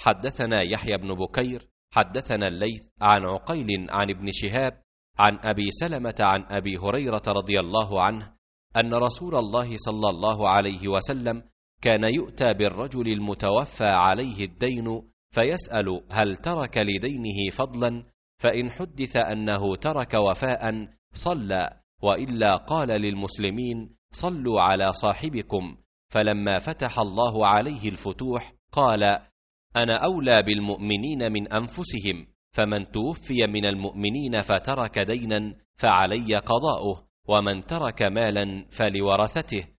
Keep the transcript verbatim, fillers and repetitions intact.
حدثنا يحيى بن بكير حدثنا الليث عن عقيل عن ابن شهاب عن أبي سلمة عن أبي هريرة رضي الله عنه أن رسول الله صلى الله عليه وسلم كان يؤتى بالرجل المتوفى عليه الدين فيسأل هل ترك لدينه فضلا، فإن حدث أنه ترك وفاء صلى، وإلا قال للمسلمين صلوا على صاحبكم. فلما فتح الله عليه الفتوح قال أنا أولى بالمؤمنين من أنفسهم، فمن توفي من المؤمنين فترك دينا فعلي قضاؤه، ومن ترك مالا فلورثته.